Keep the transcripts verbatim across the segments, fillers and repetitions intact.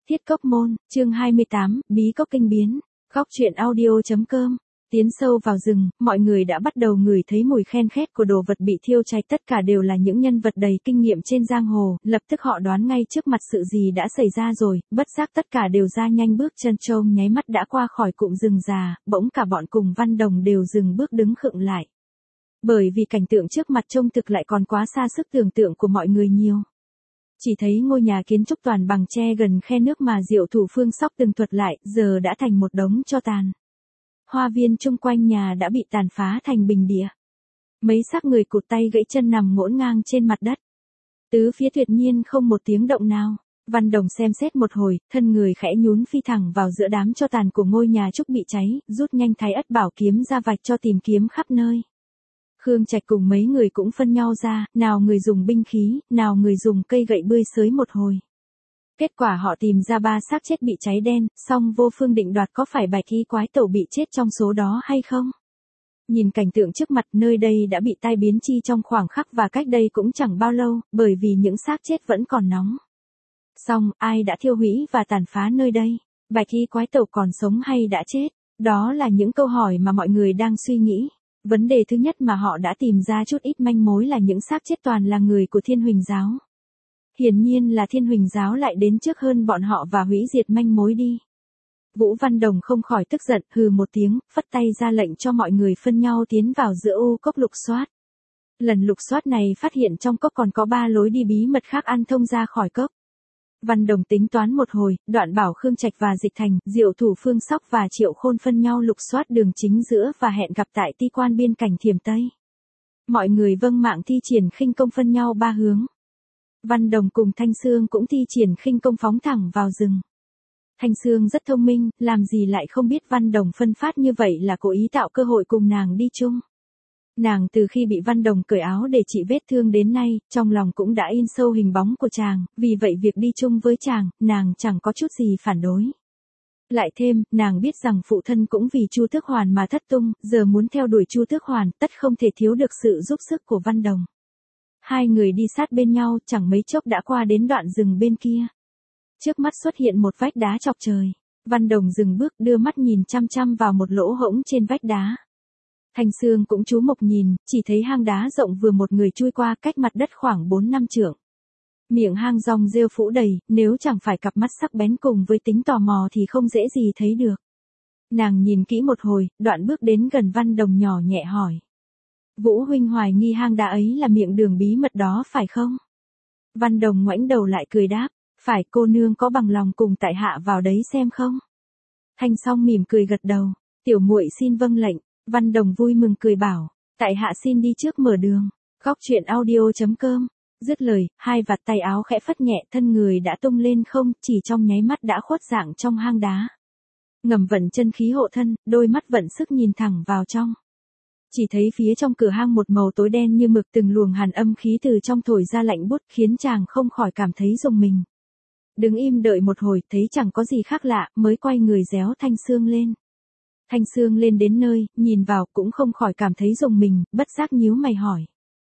Thiết Cốc Môn, chương hai mươi tám, Bí Cốc Kinh Biến. Góc truyện audio.com. Tiến sâu vào rừng, mọi người đã bắt đầu ngửi thấy mùi khen khét của đồ vật bị thiêu cháy, tất cả đều là những nhân vật đầy kinh nghiệm trên giang hồ, lập tức họ đoán ngay trước mặt sự gì đã xảy ra rồi, bất giác tất cả đều ra nhanh bước chân trông nháy mắt đã qua khỏi cụm rừng già, bỗng cả bọn cùng Văn Đồng đều dừng bước đứng khựng lại. Bởi vì cảnh tượng trước mặt trông thực lại còn quá xa sức tưởng tượng của mọi người nhiều. Chỉ thấy ngôi nhà kiến trúc toàn bằng tre gần khe nước mà Diệu Thủ Phương Sóc từng thuật lại, giờ đã thành một đống tro tàn. Hoa viên chung quanh nhà đã bị tàn phá thành bình địa. Mấy xác người cụt tay gãy chân nằm ngổn ngang trên mặt đất. Tứ phía tuyệt nhiên không một tiếng động nào. Văn Đồng xem xét một hồi, thân người khẽ nhún phi thẳng vào giữa đám tro tàn của ngôi nhà trúc bị cháy, rút nhanh Thái Ất Bảo kiếm ra vạch cho tìm kiếm khắp nơi. Khương Trạch cùng mấy người cũng phân nhau ra, nào người dùng binh khí, nào người dùng cây gậy bươi xới một hồi. Kết quả họ tìm ra ba xác chết bị cháy đen, song vô phương định đoạt có phải Bạch Y Quái Tẩu bị chết trong số đó hay không. Nhìn cảnh tượng trước mặt, nơi đây đã bị tai biến chi trong khoảng khắc và cách đây cũng chẳng bao lâu, bởi vì những xác chết vẫn còn nóng. Song, ai đã thiêu hủy và tàn phá nơi đây? Bạch Y Quái Tẩu còn sống hay đã chết? Đó là những câu hỏi mà mọi người đang suy nghĩ. Vấn đề thứ nhất mà họ đã tìm ra chút ít manh mối là những xác chết toàn là người của Thiên Huỳnh Giáo. Hiển nhiên là Thiên Huỳnh Giáo lại đến trước hơn bọn họ và hủy diệt manh mối đi. Vũ Văn Đồng không khỏi tức giận, hừ một tiếng, phất tay ra lệnh cho mọi người phân nhau tiến vào giữa u cốc lục soát. Lần lục soát này phát hiện trong cốc còn có ba lối đi bí mật khác ăn thông ra khỏi cốc. Văn Đồng tính toán một hồi, đoạn bảo Khương Trạch và Dịch Thành, Diệu Thủ Phương Sóc và Triệu Khôn phân nhau lục soát đường chính giữa và hẹn gặp tại ti quan biên cảnh Thiểm Tây. Mọi người vâng mạng thi triển khinh công phân nhau ba hướng. Văn Đồng cùng Thanh Sương cũng thi triển khinh công phóng thẳng vào rừng. Thanh Sương rất thông minh, làm gì lại không biết Văn Đồng phân phát như vậy là cố ý tạo cơ hội cùng nàng đi chung. Nàng từ khi bị Văn Đồng cởi áo để trị vết thương đến nay, trong lòng cũng đã in sâu hình bóng của chàng, vì vậy việc đi chung với chàng, nàng chẳng có chút gì phản đối. Lại thêm, nàng biết rằng phụ thân cũng vì Chu Tước Hoàn mà thất tung, giờ muốn theo đuổi Chu Tước Hoàn, tất không thể thiếu được sự giúp sức của Văn Đồng. Hai người đi sát bên nhau, chẳng mấy chốc đã qua đến đoạn rừng bên kia. Trước mắt xuất hiện một vách đá chọc trời. Văn Đồng dừng bước, đưa mắt nhìn chăm chăm vào một lỗ hổng trên vách đá. Thanh Sương cũng chú mục nhìn, chỉ thấy hang đá rộng vừa một người chui qua, cách mặt đất khoảng bốn năm trượng. Miệng hang rong rêu phủ đầy, nếu chẳng phải cặp mắt sắc bén cùng với tính tò mò thì không dễ gì thấy được. Nàng nhìn kỹ một hồi, đoạn bước đến gần Văn Đồng nhỏ nhẹ hỏi. Vũ huynh hoài nghi hang đá ấy là miệng đường bí mật đó phải không? Văn Đồng ngoảnh đầu lại cười đáp, phải, cô nương có bằng lòng cùng tại hạ vào đấy xem không? Thanh Song mỉm cười gật đầu, tiểu muội xin vâng lệnh. Văn Đồng vui mừng cười bảo, tại hạ xin đi trước mở đường. Góc truyện audio.com. Dứt lời, hai vạt tay áo khẽ phất nhẹ, thân người đã tung lên không, chỉ trong nháy mắt đã khuất dạng trong hang đá. Ngầm vận chân khí hộ thân, đôi mắt vận sức nhìn thẳng vào trong. Chỉ thấy phía trong cửa hang một màu tối đen như mực, từng luồng hàn âm khí từ trong thổi ra lạnh buốt, khiến chàng không khỏi cảm thấy rùng mình. Đứng im đợi một hồi, thấy chẳng có gì khác lạ, mới quay người réo Thanh Sương lên. Thanh Sương lên đến nơi, nhìn vào cũng không khỏi cảm thấy rùng mình, bất giác nhíu mày hỏi.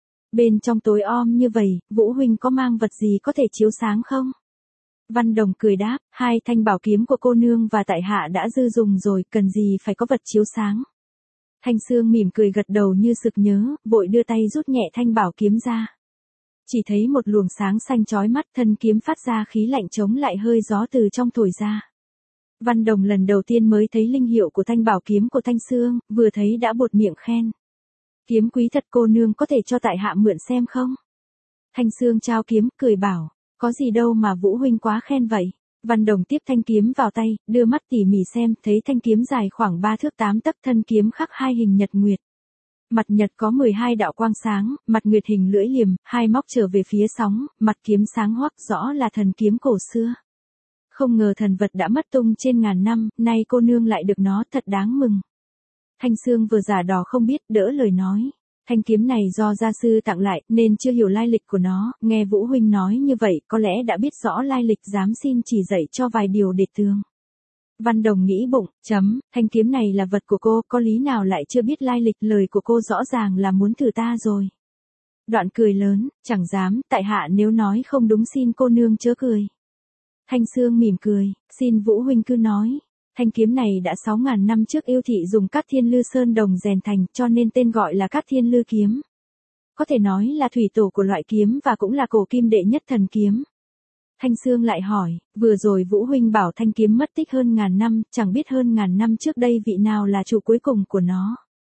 Bên trong tối om như vậy, Vũ huynh có mang vật gì có thể chiếu sáng không? Văn Đồng cười đáp, hai thanh bảo kiếm của cô nương và tại hạ đã dư dùng rồi, cần gì phải có vật chiếu sáng. Thanh Sương mỉm cười gật đầu như sực nhớ, vội đưa tay rút nhẹ thanh bảo kiếm ra. Chỉ thấy một luồng sáng xanh chói mắt, thân kiếm phát ra khí lạnh chống lại hơi gió từ trong thổi ra. Văn Đồng lần đầu tiên mới thấy linh hiệu của thanh bảo kiếm của Thanh Sương, vừa thấy đã buột miệng khen. Kiếm quý thật, cô nương có thể cho tại hạ mượn xem không? Thanh Sương trao kiếm, cười bảo, có gì đâu mà Vũ huynh quá khen vậy. Văn Đồng tiếp thanh kiếm vào tay, đưa mắt tỉ mỉ xem, thấy thanh kiếm dài khoảng ba thước tám tấc, thân kiếm khắc hai hình nhật nguyệt. Mặt nhật có mười hai đạo quang sáng, mặt nguyệt hình lưỡi liềm, hai móc trở về phía sóng, mặt kiếm sáng hoắc, rõ là thần kiếm cổ xưa. Không ngờ thần vật đã mất tung trên ngàn năm, nay cô nương lại được nó, thật đáng mừng. Thanh Sương vừa giả đò không biết, đỡ lời nói. Thanh kiếm này do gia sư tặng lại, nên chưa hiểu lai lịch của nó, nghe Vũ huynh nói như vậy, có lẽ đã biết rõ lai lịch, dám xin chỉ dạy cho vài điều để tường. Văn Đồng nghĩ bụng, chấm, thanh kiếm này là vật của cô, có lý nào lại chưa biết lai lịch, lời của cô rõ ràng là muốn thử ta rồi. Đoạn cười lớn, chẳng dám, tại hạ nếu nói không đúng xin cô nương chớ cười. Thanh Sương mỉm cười, xin Vũ huynh cứ nói. Thanh kiếm này đã sáu ngàn năm trước yêu thị dùng Cát Thiên Lư Sơn đồng rèn thành, cho nên tên gọi là Cát Thiên Lư kiếm. Có thể nói là thủy tổ của loại kiếm và cũng là cổ kim đệ nhất thần kiếm. Thanh Sương lại hỏi, vừa rồi Vũ huynh bảo thanh kiếm mất tích hơn ngàn năm, chẳng biết hơn ngàn năm trước đây vị nào là chủ cuối cùng của nó.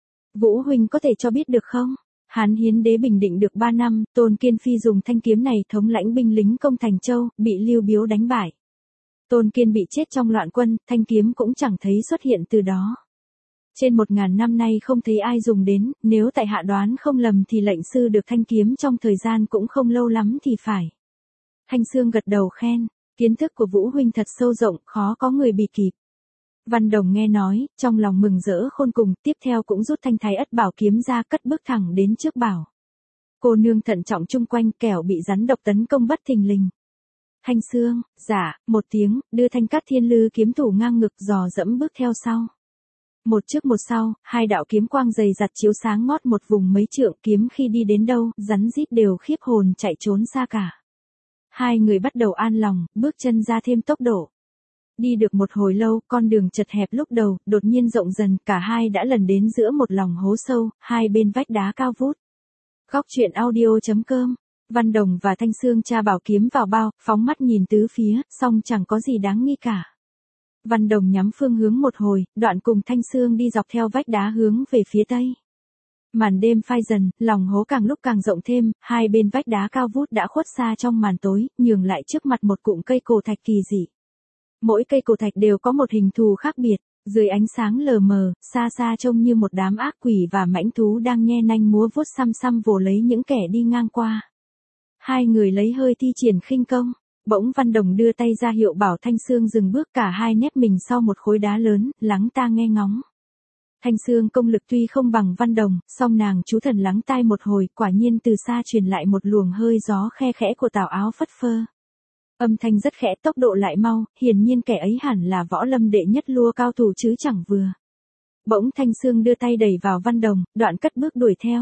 Vũ huynh có thể cho biết được không? Hán Hiến Đế bình định được ba năm, Tôn Kiên Phi dùng thanh kiếm này thống lãnh binh lính công Thành Châu, bị Lưu Biếu đánh bại. Tôn Kiên bị chết trong loạn quân, thanh kiếm cũng chẳng thấy xuất hiện từ đó. Trên một ngàn năm nay không thấy ai dùng đến, nếu tại hạ đoán không lầm thì lệnh sư được thanh kiếm trong thời gian cũng không lâu lắm thì phải. Thanh Sương gật đầu khen, kiến thức của Vũ huynh thật sâu rộng, khó có người bì kịp. Văn Đồng nghe nói, trong lòng mừng rỡ khôn cùng, tiếp theo cũng rút thanh Thái Ất bảo kiếm ra, cất bước thẳng đến trước bảo. Cô nương thận trọng chung quanh, kẻo bị rắn độc tấn công bất thình lình. Thanh Sương, dạ, một tiếng, đưa thanh Cát Thiên Lư kiếm thủ ngang ngực, dò dẫm bước theo sau. Một trước một sau, hai đạo kiếm quang dày dặt chiếu sáng ngót một vùng mấy trượng, kiếm khi đi đến đâu, rắn rít đều khiếp hồn chạy trốn xa cả. Hai người bắt đầu an lòng, bước chân ra thêm tốc độ. Đi được một hồi lâu, con đường chật hẹp lúc đầu, đột nhiên rộng dần, cả hai đã lần đến giữa một lòng hố sâu, hai bên vách đá cao vút. Góc truyện audio chấm com. Văn Đồng và Thanh Sương tra bảo kiếm vào bao, phóng mắt nhìn tứ phía, song chẳng có gì đáng nghi cả. Văn Đồng nhắm phương hướng một hồi, đoạn cùng Thanh Sương đi dọc theo vách đá hướng về phía tây. Màn đêm phai dần, lòng hố càng lúc càng rộng thêm, hai bên vách đá cao vút đã khuất xa trong màn tối, nhường lại trước mặt một cụm cây cổ thạch kỳ dị. Mỗi cây cổ thạch đều có một hình thù khác biệt, dưới ánh sáng lờ mờ, xa xa trông như một đám ác quỷ và mãnh thú đang nhe nanh múa vuốt xăm xăm vồ lấy những kẻ đi ngang qua. Hai người lấy hơi thi triển khinh công, bỗng Văn Đồng đưa tay ra hiệu bảo Thanh Sương dừng bước, cả hai nép mình sau một khối đá lớn, lắng ta nghe ngóng. Thanh Sương công lực tuy không bằng Văn Đồng, song nàng chú thần lắng tai một hồi, quả nhiên từ xa truyền lại một luồng hơi gió khe khẽ của tào áo phất phơ. Âm thanh rất khẽ, tốc độ lại mau, hiển nhiên kẻ ấy hẳn là võ lâm đệ nhất lua cao thủ chứ chẳng vừa. Bỗng Thanh Sương đưa tay đẩy vào Văn Đồng, đoạn cất bước đuổi theo.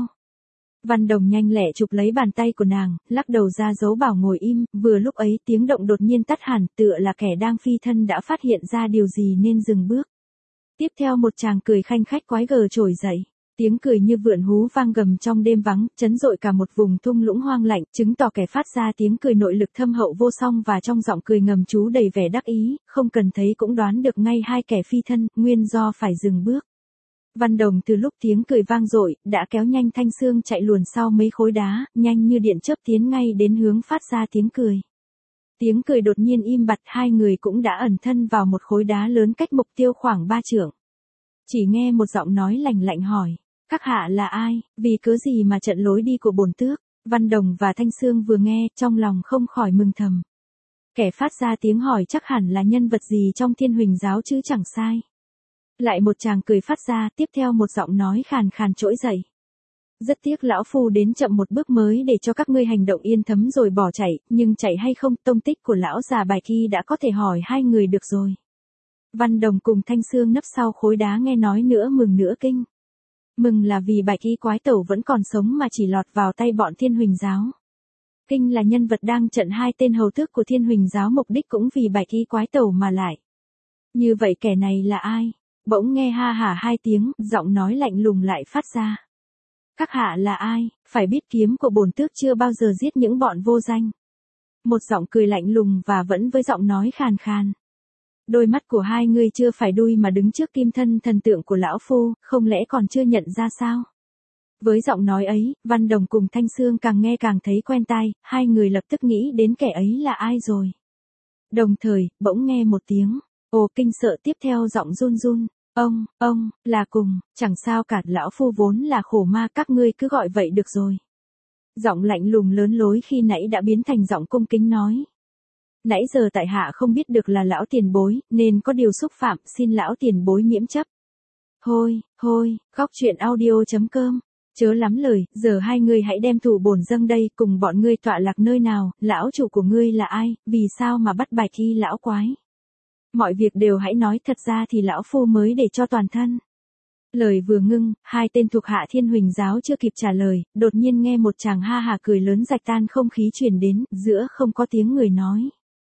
Văn Đồng nhanh lẹ chụp lấy bàn tay của nàng, lắc đầu ra dấu bảo ngồi im, vừa lúc ấy tiếng động đột nhiên tắt hẳn, tựa là kẻ đang phi thân đã phát hiện ra điều gì nên dừng bước. Tiếp theo một chàng cười khanh khách quái gở trỗi dậy. Tiếng cười như vượn hú vang gầm trong đêm vắng, chấn dội cả một vùng thung lũng hoang lạnh, chứng tỏ kẻ phát ra tiếng cười nội lực thâm hậu vô song, và trong giọng cười ngầm trú đầy vẻ đắc ý, không cần thấy cũng đoán được ngay hai kẻ phi thân, nguyên do phải dừng bước. Văn Đồng từ lúc tiếng cười vang dội, đã kéo nhanh Thanh Sương chạy luồn sau mấy khối đá, nhanh như điện chớp tiến ngay đến hướng phát ra tiếng cười. Tiếng cười đột nhiên im bặt, hai người cũng đã ẩn thân vào một khối đá lớn cách mục tiêu khoảng ba trượng. Chỉ nghe một giọng nói lạnh lạnh hỏi, các hạ là ai, vì cớ gì mà trận lối đi của bổn tước? Văn Đồng và Thanh Sương vừa nghe, trong lòng không khỏi mừng thầm. Kẻ phát ra tiếng hỏi chắc hẳn là nhân vật gì trong Thiên Huỳnh giáo chứ chẳng sai. Lại một chàng cười phát ra, tiếp theo một giọng nói khàn khàn trỗi dậy. Rất tiếc lão phu đến chậm một bước mới để cho các ngươi hành động yên thấm rồi bỏ chạy, nhưng chạy hay không, tông tích của lão già Bài Kỳ đã có thể hỏi hai người được rồi. Văn Đồng cùng Thanh Sương nấp sau khối đá nghe nói nữa mừng nữa kinh. Mừng là vì Bài Kỳ quái tẩu vẫn còn sống mà chỉ lọt vào tay bọn Thiên Huỳnh giáo. Kinh là nhân vật đang trận hai tên hầu tước của Thiên Huỳnh giáo, mục đích cũng vì Bài Kỳ quái tẩu mà lại. Như vậy kẻ này là ai? Bỗng nghe ha hả hai tiếng, giọng nói lạnh lùng lại phát ra. Các hạ là ai, phải biết kiếm của bổn tước chưa bao giờ giết những bọn vô danh. Một giọng cười lạnh lùng và vẫn với giọng nói khàn khàn. Đôi mắt của hai người chưa phải đuôi mà đứng trước kim thân thần tượng của lão phu, không lẽ còn chưa nhận ra sao? Với giọng nói ấy, Văn Đồng cùng Thanh Sương càng nghe càng thấy quen tai, hai người lập tức nghĩ đến kẻ ấy là ai rồi. Đồng thời, bỗng nghe một tiếng, ồ kinh sợ, tiếp theo giọng run run. Ông, ông, là cùng, chẳng sao cả, lão phu vốn là khổ ma, các ngươi cứ gọi vậy được rồi. Giọng lạnh lùng lớn lối khi nãy đã biến thành giọng cung kính nói. Nãy giờ tại hạ không biết được là lão tiền bối, nên có điều xúc phạm, xin lão tiền bối miễn chấp. Thôi, thôi, góc truyện audio chấm com, chớ lắm lời, giờ hai người hãy đem thủ bổn dâng đây, cùng bọn ngươi tọa lạc nơi nào, lão chủ của ngươi là ai, vì sao mà bắt Bài Kỳ lão quái. Mọi việc đều hãy nói thật ra thì lão phu mới để cho toàn thân. Lời vừa ngưng, hai tên thuộc hạ Thiên Huỳnh giáo chưa kịp trả lời, đột nhiên nghe một chàng ha hả cười lớn rạch tan không khí truyền đến, giữa không có tiếng người nói.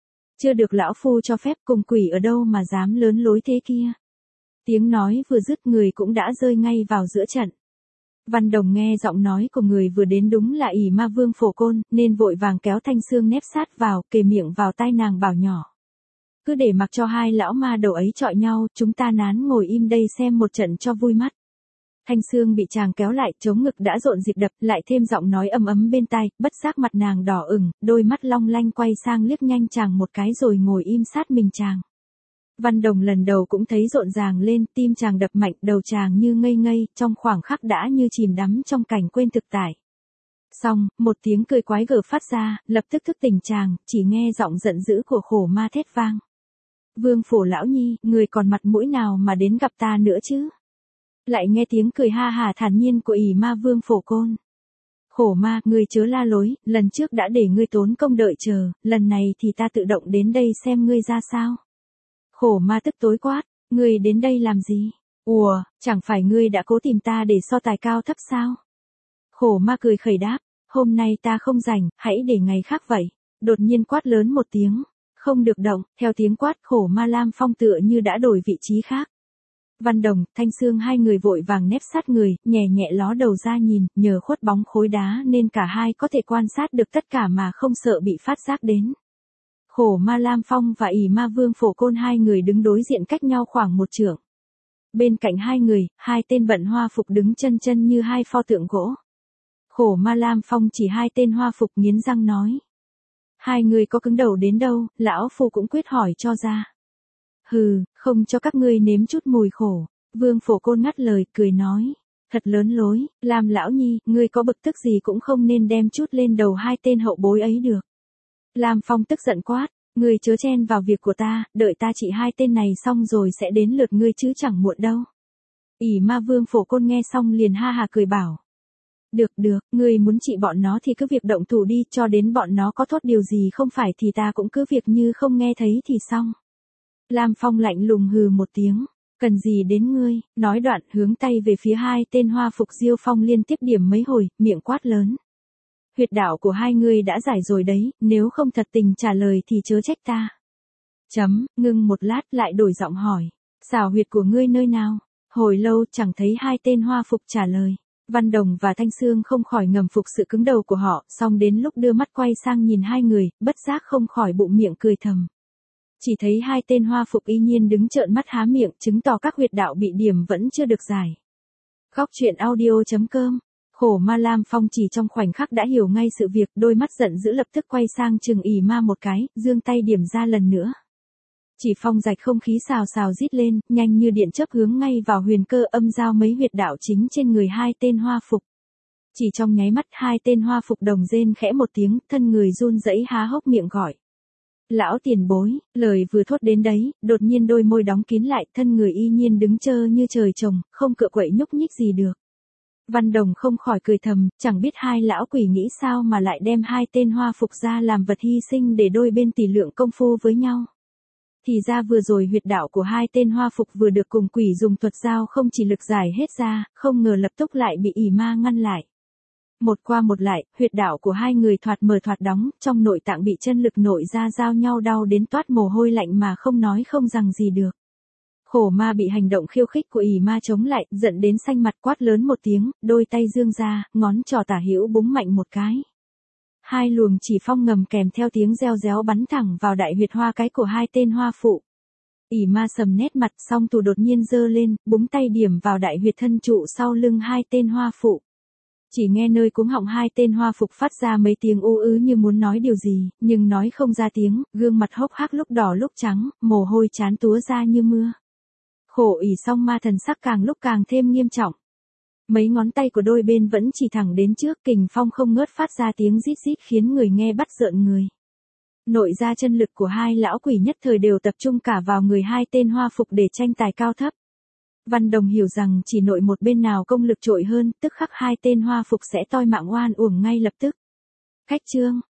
Chưa được lão phu cho phép, cùng quỷ ở đâu mà dám lớn lối thế kia. Tiếng nói vừa dứt, người cũng đã rơi ngay vào giữa trận. Văn Đồng nghe giọng nói của người vừa đến đúng là ỷ ma vương Phổ Côn, nên vội vàng kéo Thanh Sương nép sát vào, kề miệng vào tai nàng bảo nhỏ. Cứ để mặc cho hai lão ma đầu ấy chọi nhau, chúng ta nán ngồi im đây xem một trận cho vui mắt. Thanh Sương bị chàng kéo lại, chống ngực đã rộn dịp đập, lại thêm giọng nói ấm ấm bên tai, bất giác mặt nàng đỏ ửng, đôi mắt long lanh quay sang liếc nhanh chàng một cái rồi ngồi im sát mình chàng. Văn Đồng lần đầu cũng thấy rộn ràng lên, tim chàng đập mạnh, đầu chàng như ngây ngây, trong khoảng khắc đã như chìm đắm trong cảnh quên thực tại. Xong, một tiếng cười quái gở phát ra, lập tức thức tỉnh chàng, chỉ nghe giọng giận dữ của Khổ Ma thét vang. Vương Phổ lão nhi, người còn mặt mũi nào mà đến gặp ta nữa chứ? Lại nghe tiếng cười ha hà thản nhiên của ỷ ma vương Phổ Côn. Khổ Ma, ngươi chớ la lối, lần trước đã để ngươi tốn công đợi chờ, lần này thì ta tự động đến đây xem ngươi ra sao. Khổ Ma tức tối quát, ngươi đến đây làm gì? Ủa, chẳng phải ngươi đã cố tìm ta để so tài cao thấp sao? Khổ Ma cười khẩy đáp, hôm nay ta không rảnh, hãy để ngày khác vậy. Đột nhiên quát lớn một tiếng, không được động, theo tiếng quát Khổ Ma Lam Phong tựa như đã đổi vị trí khác. Văn Đồng, Thanh Sương hai người vội vàng nép sát người, nhẹ nhẹ ló đầu ra nhìn, nhờ khuất bóng khối đá nên cả hai có thể quan sát được tất cả mà không sợ bị phát giác đến. Khổ Ma Lam Phong và ỷ ma vương Phổ Côn hai người đứng đối diện cách nhau khoảng một trượng. Bên cạnh hai người, hai tên bận hoa phục đứng chân chân như hai pho tượng gỗ. Khổ Ma Lam Phong chỉ hai tên hoa phục nghiến răng nói. Hai người có cứng đầu đến đâu, lão phu cũng quyết hỏi cho ra. Hừ, không cho các ngươi nếm chút mùi khổ. Vương Phổ Côn ngắt lời, cười nói. Thật lớn lối, làm lão nhi, ngươi có bực tức gì cũng không nên đem chút lên đầu hai tên hậu bối ấy được. Lam Phong tức giận quát, ngươi chớ chen vào việc của ta, đợi ta trị hai tên này xong rồi sẽ đến lượt ngươi chứ chẳng muộn đâu. ỷ ma vương Phổ Côn nghe xong liền ha hà cười bảo. Được được, ngươi muốn trị bọn nó thì cứ việc động thủ đi, cho đến bọn nó có thốt điều gì không phải thì ta cũng cứ việc như không nghe thấy thì xong. Lam Phong lạnh lùng hừ một tiếng, cần gì đến ngươi, nói đoạn hướng tay về phía hai tên hoa phục Diêu Phong liên tiếp điểm mấy hồi, miệng quát lớn. Huyệt đạo của hai ngươi đã giải rồi đấy, nếu không thật tình trả lời thì chớ trách ta. Chấm, ngưng một lát lại đổi giọng hỏi, xảo huyệt của ngươi nơi nào? Hồi lâu chẳng thấy hai tên hoa phục trả lời. Văn Đồng và Thanh Sương không khỏi ngầm phục sự cứng đầu của họ, song đến lúc đưa mắt quay sang nhìn hai người, bất giác không khỏi bụng miệng cười thầm. Chỉ thấy hai tên hoa phục y nhiên đứng trợn mắt há miệng, chứng tỏ các huyệt đạo bị điểm vẫn chưa được giải. Góc truyện audio chấm com. Khổ Ma Lam Phong chỉ trong khoảnh khắc đã hiểu ngay sự việc, đôi mắt giận dữ lập tức quay sang chừng ỷ ma một cái, giương tay điểm ra lần nữa. Chỉ phong rạch không khí xào xào rít lên, nhanh như điện chớp hướng ngay vào huyền cơ âm giao mấy huyệt đạo chính trên người hai tên hoa phục. Chỉ trong nháy mắt hai tên hoa phục đồng rên khẽ một tiếng, thân người run rẩy há hốc miệng gọi. Lão tiền bối, lời vừa thốt đến đấy, đột nhiên đôi môi đóng kín lại, thân người y nhiên đứng trơ như trời trồng, không cựa quậy nhúc nhích gì được. Văn Đồng không khỏi cười thầm, chẳng biết hai lão quỷ nghĩ sao mà lại đem hai tên hoa phục ra làm vật hy sinh để đôi bên tỷ lượng công phu với nhau. Thì ra vừa rồi huyệt đạo của hai tên hoa phục vừa được cùng quỷ dùng thuật giao không chỉ lực giải hết ra, không ngờ lập tức lại bị ỷ ma ngăn lại. Một qua một lại, huyệt đạo của hai người thoạt mở thoạt đóng, trong nội tạng bị chân lực nội ra giao nhau đau đến toát mồ hôi lạnh mà không nói không rằng gì được. Khổ Ma bị hành động khiêu khích của ỷ ma chống lại, giận đến xanh mặt quát lớn một tiếng, đôi tay dương ra, ngón trỏ tả hữu búng mạnh một cái. Hai luồng chỉ phong ngầm kèm theo tiếng reo réo bắn thẳng vào đại huyệt hoa cái của hai tên hoa phụ. ỷ ma sầm nét mặt, song tù đột nhiên giơ lên, búng tay điểm vào đại huyệt thân trụ sau lưng hai tên hoa phụ. Chỉ nghe nơi cuống họng hai tên hoa phục phát ra mấy tiếng u ứ như muốn nói điều gì, nhưng nói không ra tiếng, gương mặt hốc hác lúc đỏ lúc trắng, mồ hôi chán túa ra như mưa. Khổ ỷ song ma thần sắc càng lúc càng thêm nghiêm trọng. Mấy ngón tay của đôi bên vẫn chỉ thẳng đến trước, kình phong không ngớt phát ra tiếng rít rít khiến người nghe bắt rợn người. Nội ra chân lực của hai lão quỷ nhất thời đều tập trung cả vào người hai tên hoa phục để tranh tài cao thấp. Văn Đồng hiểu rằng chỉ nội một bên nào công lực trội hơn, tức khắc hai tên hoa phục sẽ toi mạng oan uổng ngay lập tức. Cách chương,